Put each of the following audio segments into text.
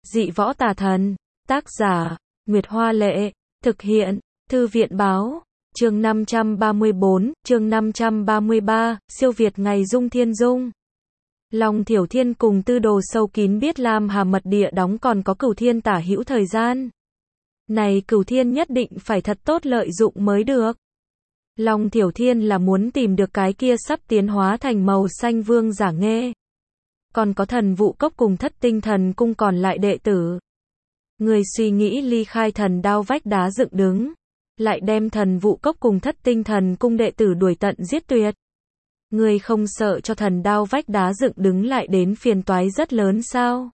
Dị võ tà thần. Tác giả, Nguyệt Hoa Lệ. Thực hiện, Thư viện Báo. Chương 534, chương 533, siêu việt ngày dung thiên dung. Long Thiểu Thiên cùng Tư Đồ sâu kín biết Lam Hà mật địa đóng còn có Cửu Thiên tả hữu thời gian. Này Cửu Thiên nhất định phải thật tốt lợi dụng mới được. Long Thiểu Thiên là muốn tìm được cái kia sắp tiến hóa thành màu xanh vương giả Nghê. Còn có Thần Vụ Cốc cùng Thất Tinh Thần Cung còn lại đệ tử. Người suy nghĩ ly khai thần đao vách đá dựng đứng, lại đem Thần Vụ Cốc cùng Thất Tinh Thần Cung đệ tử đuổi tận giết tuyệt. Người không sợ cho thần đao vách đá dựng đứng lại đến phiền toái rất lớn sao?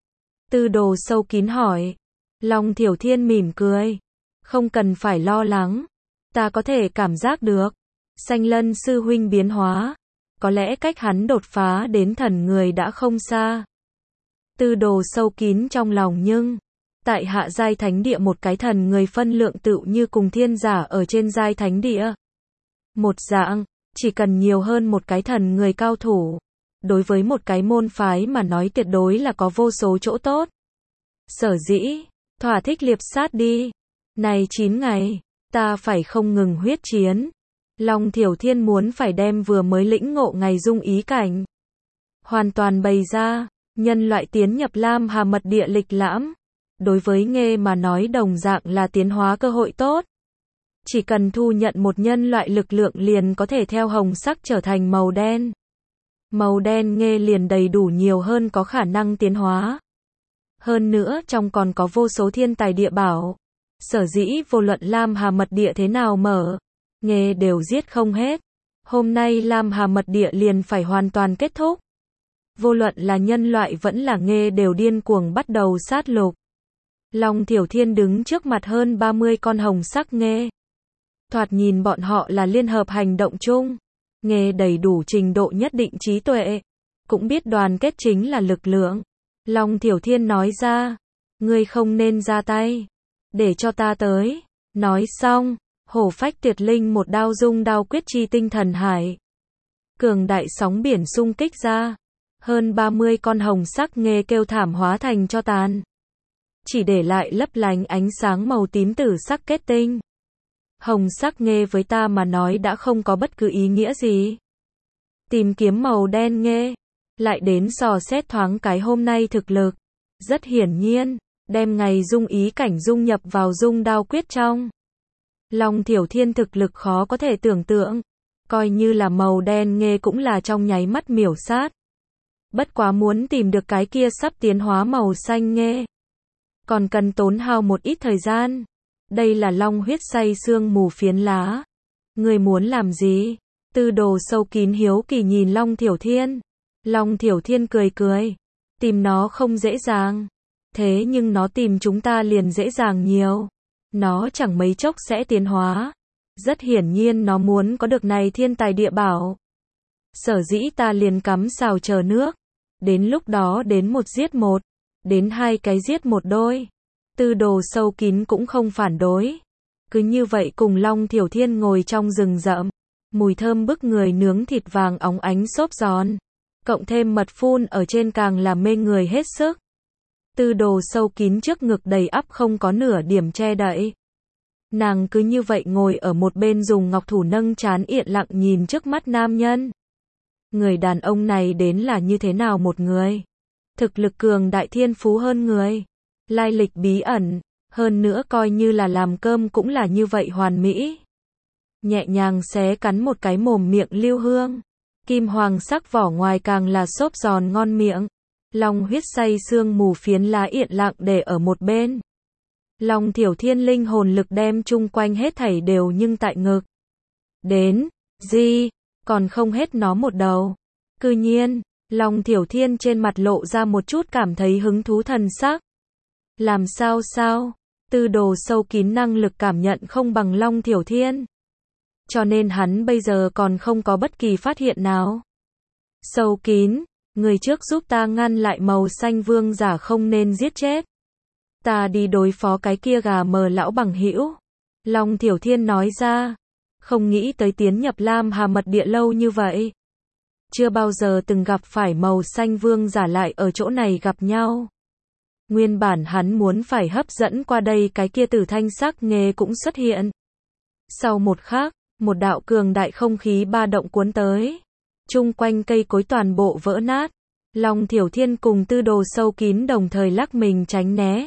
Tư Đồ sâu kín hỏi. Long Thiểu Thiên mỉm cười. Không cần phải lo lắng. Ta có thể cảm giác được. Xanh Lân sư huynh biến hóa. Có lẽ cách hắn đột phá đến thần người đã không xa. Tư Đồ sâu kín trong lòng nhưng tại hạ giai thánh địa một cái thần người phân lượng tựu như cùng thiên giả ở trên giai thánh địa. Một dạng, chỉ cần nhiều hơn một cái thần người cao thủ. Đối với một cái môn phái mà nói tuyệt đối là có vô số chỗ tốt. Sở dĩ, thỏa thích liệp sát đi. Này 9 ngày, ta phải không ngừng huyết chiến. Long Thiểu Thiên muốn phải đem vừa mới lĩnh ngộ ngày dung ý cảnh hoàn toàn bày ra, nhân loại tiến nhập Lam Hà mật địa lịch lãm. Đối với Nghê mà nói đồng dạng là tiến hóa cơ hội tốt. Chỉ cần thu nhận một nhân loại lực lượng liền có thể theo hồng sắc trở thành màu đen. Màu đen Nghê liền đầy đủ nhiều hơn có khả năng tiến hóa. Hơn nữa trong còn có vô số thiên tài địa bảo. Sở dĩ vô luận Lam Hà mật địa thế nào mở, Nghê đều giết không hết. Hôm nay Lam Hà mật địa liền phải hoàn toàn kết thúc. Vô luận là nhân loại vẫn là Nghê đều điên cuồng bắt đầu sát lục. Long Thiểu Thiên đứng trước mặt hơn 30 con hồng sắc Nghê. Thoạt nhìn bọn họ là liên hợp hành động chung. Nghê đầy đủ trình độ nhất định trí tuệ. Cũng biết đoàn kết chính là lực lượng. Long Thiểu Thiên nói ra. Ngươi không nên ra tay. Để cho ta tới. Nói xong, hổ phách tuyệt linh một đao dung đao quyết chi tinh thần hải. Cường đại sóng biển xung kích ra. Hơn 30 con hồng sắc Nghê kêu thảm hóa thành cho tàn. Chỉ để lại lấp lánh ánh sáng màu tím tử sắc kết tinh. Hồng sắc Nghê với ta mà nói đã không có bất cứ ý nghĩa gì. Tìm kiếm màu đen Nghê, lại đến dò xét thoáng cái hôm nay thực lực. Rất hiển nhiên, đem ngày dung ý cảnh dung nhập vào dung đao quyết trong. Long Thiểu Thiên thực lực khó có thể tưởng tượng. Coi như là màu đen Nghê cũng là trong nháy mắt miểu sát. Bất quá muốn tìm được cái kia sắp tiến hóa màu xanh Nghê. Còn cần tốn hao một ít thời gian. Đây là long huyết xay xương mù phiến lá. Người muốn làm gì? Tư Đồ sâu kín hiếu kỳ nhìn Long Thiểu Thiên. Long Thiểu Thiên cười cười. Tìm nó không dễ dàng. Thế nhưng nó tìm chúng ta liền dễ dàng nhiều. Nó chẳng mấy chốc sẽ tiến hóa. Rất hiển nhiên nó muốn có được này thiên tài địa bảo. Sở dĩ ta liền cắm sào chờ nước. Đến lúc đó đến một giết một. Đến hai cái giết một đôi. Tư Đồ sâu kín cũng không phản đối. Cứ như vậy cùng Long Thiểu Thiên ngồi trong rừng rậm. Mùi thơm bức người nướng thịt vàng óng ánh xốp giòn. Cộng thêm mật phun ở trên càng làm mê người hết sức. Tư Đồ sâu kín trước ngực đầy ắp không có nửa điểm che đậy. Nàng cứ như vậy ngồi ở một bên dùng ngọc thủ nâng trán yên lặng nhìn trước mắt nam nhân. Người đàn ông này đến là như thế nào một người? Thực lực cường đại thiên phú hơn người. Lai lịch bí ẩn, hơn nữa coi như là làm cơm cũng là như vậy hoàn mỹ. Nhẹ nhàng xé cắn một cái mồm miệng lưu hương. Kim hoàng sắc vỏ ngoài càng là xốp giòn ngon miệng. Long huyết xay xương mù phiến lá yên lặng để ở một bên. Long Thiểu Thiên linh hồn lực đem chung quanh hết thảy đều nhưng tại ngực. Đến, gì, còn không hết nó một đầu. Cư nhiên, Long Thiểu Thiên trên mặt lộ ra một chút cảm thấy hứng thú thần sắc. Làm sao sao? Tư Đồ sâu kín năng lực cảm nhận không bằng Long Thiểu Thiên. Cho nên hắn bây giờ còn không có bất kỳ phát hiện nào. Sâu kín, người trước giúp ta ngăn lại màu xanh vương giả không nên giết chết. Ta đi đối phó cái kia gà mờ lão bằng hữu. Long Thiểu Thiên nói ra. Không nghĩ tới tiến nhập Lam Hà mật địa lâu như vậy. Chưa bao giờ từng gặp phải màu xanh vương giả lại ở chỗ này gặp nhau. Nguyên bản hắn muốn phải hấp dẫn qua đây cái kia Tử Thanh Sắc Nghê cũng xuất hiện. Sau một khắc, một đạo cường đại không khí ba động cuốn tới. Chung quanh cây cối toàn bộ vỡ nát. Long Thiểu Thiên cùng Tư Đồ Sâu Kín đồng thời lắc mình tránh né.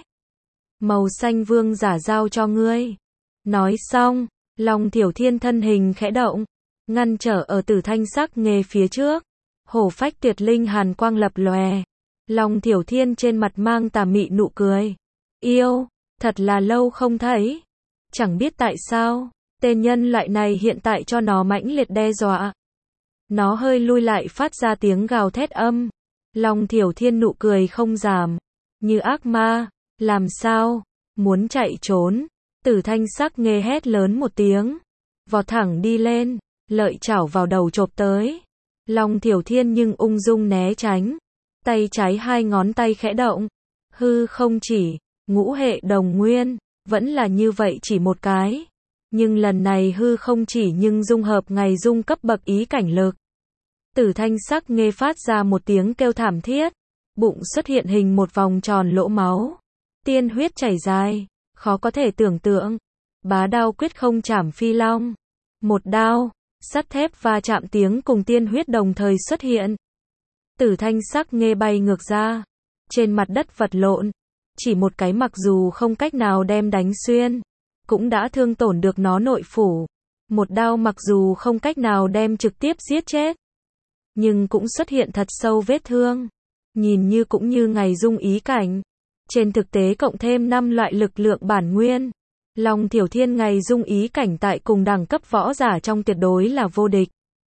Màu xanh vương giả giao cho ngươi. Nói xong, Long Thiểu Thiên thân hình khẽ động, ngăn trở ở Tử Thanh Sắc Nghê phía trước. Hổ phách tuyệt linh hàn quang lập lòe. Long Thiểu Thiên trên mặt mang tà mị nụ cười. Yêu, thật là lâu không thấy. Chẳng biết tại sao, tên nhân loại này hiện tại cho nó mãnh liệt đe dọa. Nó hơi lui lại phát ra tiếng gào thét âm. Long Thiểu Thiên nụ cười không giảm. Như ác ma, làm sao, muốn chạy trốn. Tử Thanh Sắc Nghê hét lớn một tiếng. Vọt thẳng đi lên, lợi chảo vào đầu chộp tới. Long Thiểu Thiên nhưng ung dung né tránh. Tay trái hai ngón tay khẽ động. Hư không chỉ, ngũ hệ đồng nguyên, vẫn là như vậy chỉ một cái. Nhưng lần này hư không chỉ nhưng dung hợp ngày dung cấp bậc ý cảnh lực. Tử Thanh Sắc Nghê phát ra một tiếng kêu thảm thiết. Bụng xuất hiện hình một vòng tròn lỗ máu. Tiên huyết chảy dài, khó có thể tưởng tượng. Bá đao quyết không chảm phi long. Một đao, sắt thép va chạm tiếng cùng tiên huyết đồng thời xuất hiện. Tử Thanh Sắc Nghê bay ngược ra. Trên mặt đất vật lộn. Chỉ một cái mặc dù không cách nào đem đánh xuyên. Cũng đã thương tổn được nó nội phủ. Một đao mặc dù không cách nào đem trực tiếp giết chết. Nhưng cũng xuất hiện thật sâu vết thương. Nhìn như cũng như ngày dung ý cảnh. Trên thực tế cộng thêm 5 loại lực lượng bản nguyên. Long Thiểu Thiên ngày dung ý cảnh tại cùng đẳng cấp võ giả trong tuyệt đối là vô địch.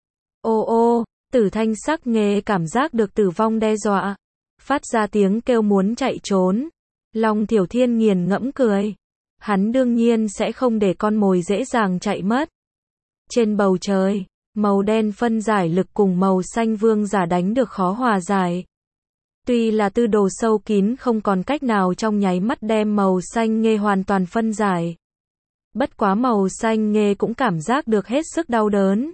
Ô ô, Tử Thanh Sắc Nghê cảm giác được tử vong đe dọa. Phát ra tiếng kêu muốn chạy trốn. Long Thiểu Thiên nghiền ngẫm cười. Hắn đương nhiên sẽ không để con mồi dễ dàng chạy mất. Trên bầu trời, màu đen phân giải lực cùng màu xanh vương giả đánh được khó hòa giải. Tuy là Tư Đồ Sâu Kín không còn cách nào trong nháy mắt đem màu xanh Nghê hoàn toàn phân giải. Bất quá màu xanh Nghê cũng cảm giác được hết sức đau đớn.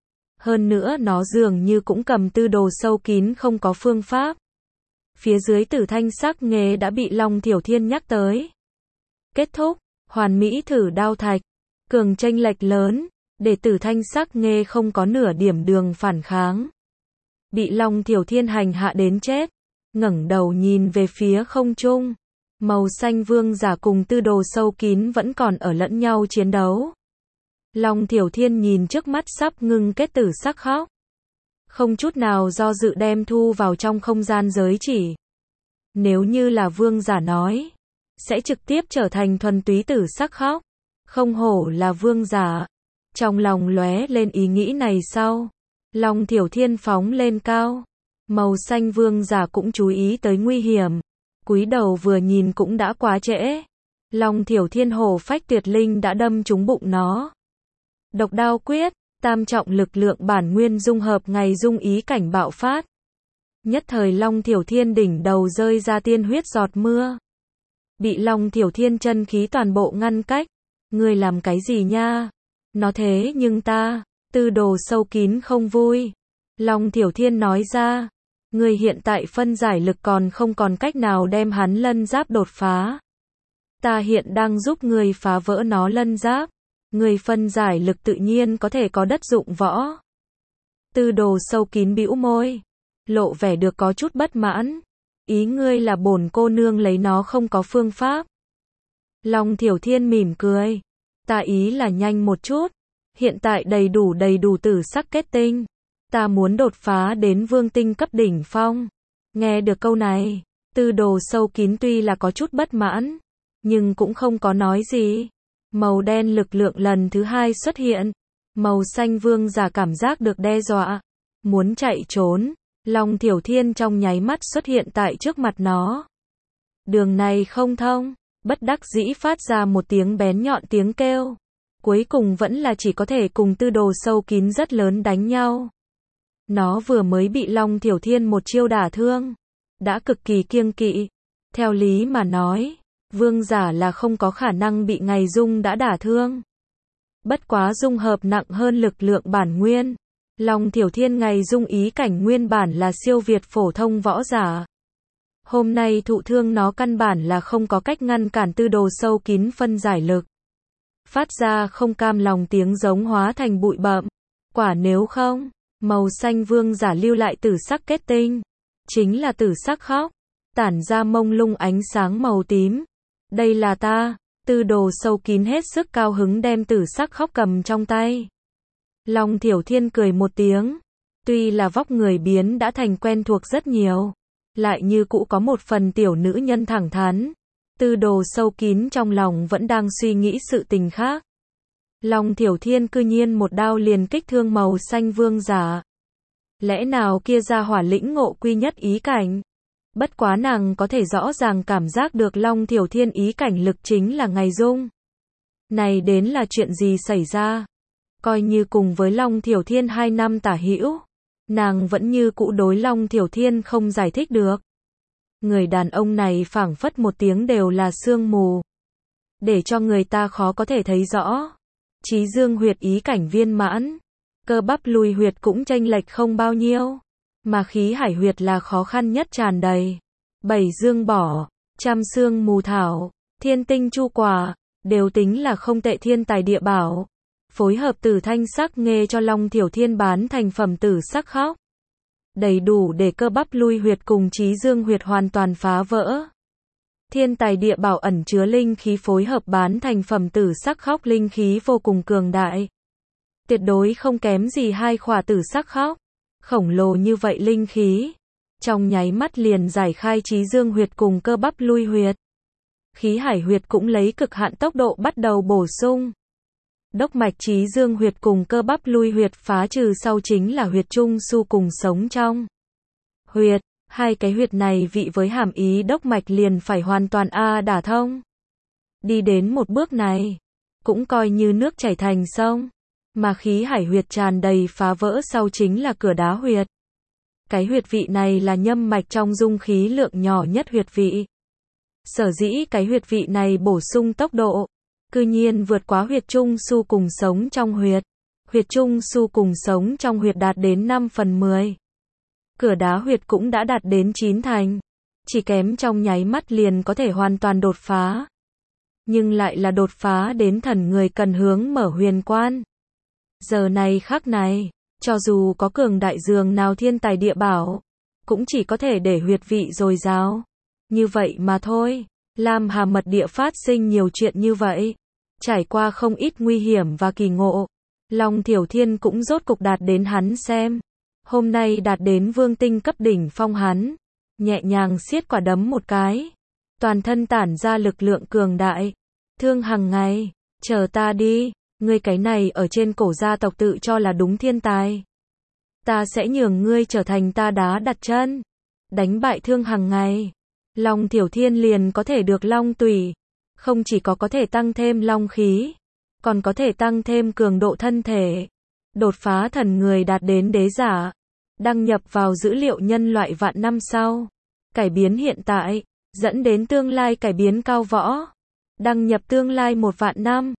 Hơn nữa nó dường như cũng cầm Tư Đồ Sâu Kín không có phương pháp. Phía dưới Tử Thanh Sắc Nghê đã bị Long Thiểu Thiên nhắc tới. Kết thúc, hoàn mỹ thử đao thạch. Cường chênh lệch lớn, để Tử Thanh Sắc Nghê không có nửa điểm đường phản kháng. Bị Long Thiểu Thiên hành hạ đến chết. Ngẩng đầu nhìn về phía không trung. Màu xanh vương giả cùng Tư Đồ Sâu Kín vẫn còn ở lẫn nhau chiến đấu. Long Thiểu Thiên nhìn trước mắt sắp ngưng kết tử sắc khóc. Không chút nào do dự đem thu vào trong không gian giới chỉ. Nếu như là vương giả nói, sẽ trực tiếp trở thành thuần túy tử sắc khóc. Không hổ là vương giả. Trong lòng lóe lên ý nghĩ này sau. Long Thiểu Thiên phóng lên cao. Màu xanh vương giả cũng chú ý tới nguy hiểm. Cúi đầu vừa nhìn cũng đã quá trễ. Long Thiểu Thiên hổ phách tuyệt linh đã đâm trúng bụng nó. Độc đao quyết, tam trọng lực lượng bản nguyên dung hợp ngày dung ý cảnh bạo phát. Nhất thời Long Thiểu Thiên đỉnh đầu rơi ra tiên huyết giọt mưa. Bị Long Thiểu Thiên chân khí toàn bộ ngăn cách. Ngươi làm cái gì nha? Nó thế nhưng ta, Tư Đồ Sâu Kín không vui. Long Thiểu Thiên nói ra. Ngươi hiện tại phân giải lực còn không còn cách nào đem hắn lân giáp đột phá. Ta hiện đang giúp ngươi phá vỡ nó lân giáp. Ngươi phân giải lực tự nhiên có thể có đất dụng võ. Tư Đồ Sâu Kín bĩu môi. Lộ vẻ được có chút bất mãn. Ý ngươi là bổn cô nương lấy nó không có phương pháp. Long Thiểu Thiên mỉm cười. Ta ý là nhanh một chút. Hiện tại đầy đủ tử sắc kết tinh. Ta muốn đột phá đến vương tinh cấp đỉnh phong. Nghe được câu này, Tư Đồ Sâu Kín tuy là có chút bất mãn, nhưng cũng không có nói gì. Màu đen lực lượng lần thứ hai xuất hiện. Màu xanh vương giả cảm giác được đe dọa. Muốn chạy trốn. Long Thiểu Thiên trong nháy mắt xuất hiện tại trước mặt nó. Đường này không thông. Bất đắc dĩ phát ra một tiếng bén nhọn tiếng kêu. Cuối cùng vẫn là chỉ có thể cùng Tư Đồ Sâu Kín rất lớn đánh nhau. Nó vừa mới bị Long Thiểu Thiên một chiêu đả thương. Đã cực kỳ kiêng kỵ. Theo lý mà nói, vương giả là không có khả năng bị ngày dung đã đả thương. Bất quá dung hợp nặng hơn lực lượng bản nguyên. Long Thiểu Thiên ngày dung ý cảnh nguyên bản là siêu việt phổ thông võ giả. Hôm nay thụ thương nó căn bản là không có cách ngăn cản tư đồ sâu kín phân giải lực. Phát ra không cam lòng tiếng giống hóa thành bụi bặm. Quả nếu không, màu xanh vương giả lưu lại tử sắc kết tinh. Chính là tử sắc khóc. Tản ra mông lung ánh sáng màu tím. Đây là ta. Tư đồ sâu kín hết sức cao hứng đem tử sắc khóc cầm trong tay. Long Thiểu Thiên cười một tiếng. Tuy là vóc người biến đã thành quen thuộc rất nhiều, lại như cũ có một phần tiểu nữ nhân thẳng thắn. Tư đồ sâu kín trong lòng vẫn đang suy nghĩ sự tình khác. Long Thiểu Thiên cư nhiên một đao liền kích thương màu xanh vương giả. Lẽ nào kia ra hỏa lĩnh ngộ quy nhất ý cảnh? Bất quá nàng có thể rõ ràng cảm giác được Long Thiểu Thiên ý cảnh lực chính là Ngày Dung. Này đến là chuyện gì xảy ra? Coi như cùng với Long Thiểu Thiên 2 năm tả hữu, nàng vẫn như cũ đối Long Thiểu Thiên không giải thích được. Người đàn ông này phảng phất một tiếng đều là sương mù, để cho người ta khó có thể thấy rõ. Chí dương huyệt ý cảnh viên mãn, cơ bắp lùi huyệt cũng chênh lệch không bao nhiêu, mà khí hải huyệt là khó khăn nhất tràn đầy. 7 dương bỏ, trăm xương mù thảo, thiên tinh chu quả, đều tính là không tệ thiên tài địa bảo. Phối hợp tử thanh sắc nghê cho Long Thiểu Thiên bán thành phẩm tử sắc khóc. Đầy đủ để cơ bắp lui huyệt cùng chí dương huyệt hoàn toàn phá vỡ. Thiên tài địa bảo ẩn chứa linh khí phối hợp bán thành phẩm tử sắc khóc, linh khí vô cùng cường đại. Tuyệt đối không kém gì 2 khỏa tử sắc khóc. Khổng lồ như vậy linh khí, trong nháy mắt liền giải khai chí dương huyệt cùng cơ bắp lui huyệt. Khí hải huyệt cũng lấy cực hạn tốc độ bắt đầu bổ sung. Đốc mạch chí dương huyệt cùng cơ bắp lui huyệt phá trừ sau chính là huyệt trung su cùng sống trong huyệt. 2 cái huyệt này vị với hàm ý đốc mạch liền phải hoàn toàn đả thông. Đi đến một bước này, cũng coi như nước chảy thành sông. Mà khí hải huyệt tràn đầy phá vỡ sau chính là cửa đá huyệt. Cái huyệt vị này là nhâm mạch trong dung khí lượng nhỏ nhất huyệt vị. Sở dĩ cái huyệt vị này bổ sung tốc độ cư nhiên vượt quá huyệt trung su cùng sống trong huyệt. Huyệt trung su cùng sống trong huyệt đạt đến 5/10. Cửa đá huyệt cũng đã đạt đến 9 thành. Chỉ kém trong nháy mắt liền có thể hoàn toàn đột phá. Nhưng lại là đột phá đến thần người cần hướng mở huyền quan. Giờ này khắc này, cho dù có cường đại dường nào thiên tài địa bảo, cũng chỉ có thể để huyệt vị dồi dào. Như vậy mà thôi. Lam Hà mật địa phát sinh nhiều chuyện như vậy. Trải qua không ít nguy hiểm và kỳ ngộ. Long Thiểu Thiên cũng rốt cục đạt đến hắn xem. Hôm nay đạt đến vương tinh cấp đỉnh phong hắn. Nhẹ nhàng siết quả đấm một cái. Toàn thân tản ra lực lượng cường đại. Thương Hằng Ngày, chờ ta đi. Ngươi cái này ở trên cổ gia tộc tự cho là đúng thiên tài. Ta sẽ nhường ngươi trở thành ta đá đặt chân. Đánh bại Thương Hằng Ngày, Long Thiểu Thiên liền có thể được long tùy. Không chỉ có thể tăng thêm long khí, còn có thể tăng thêm cường độ thân thể. Đột phá thần người đạt đến đế giả. Đăng nhập vào dữ liệu nhân loại vạn năm sau. Cải biến hiện tại, dẫn đến tương lai cải biến cao võ. Đăng nhập tương lai 1 vạn năm.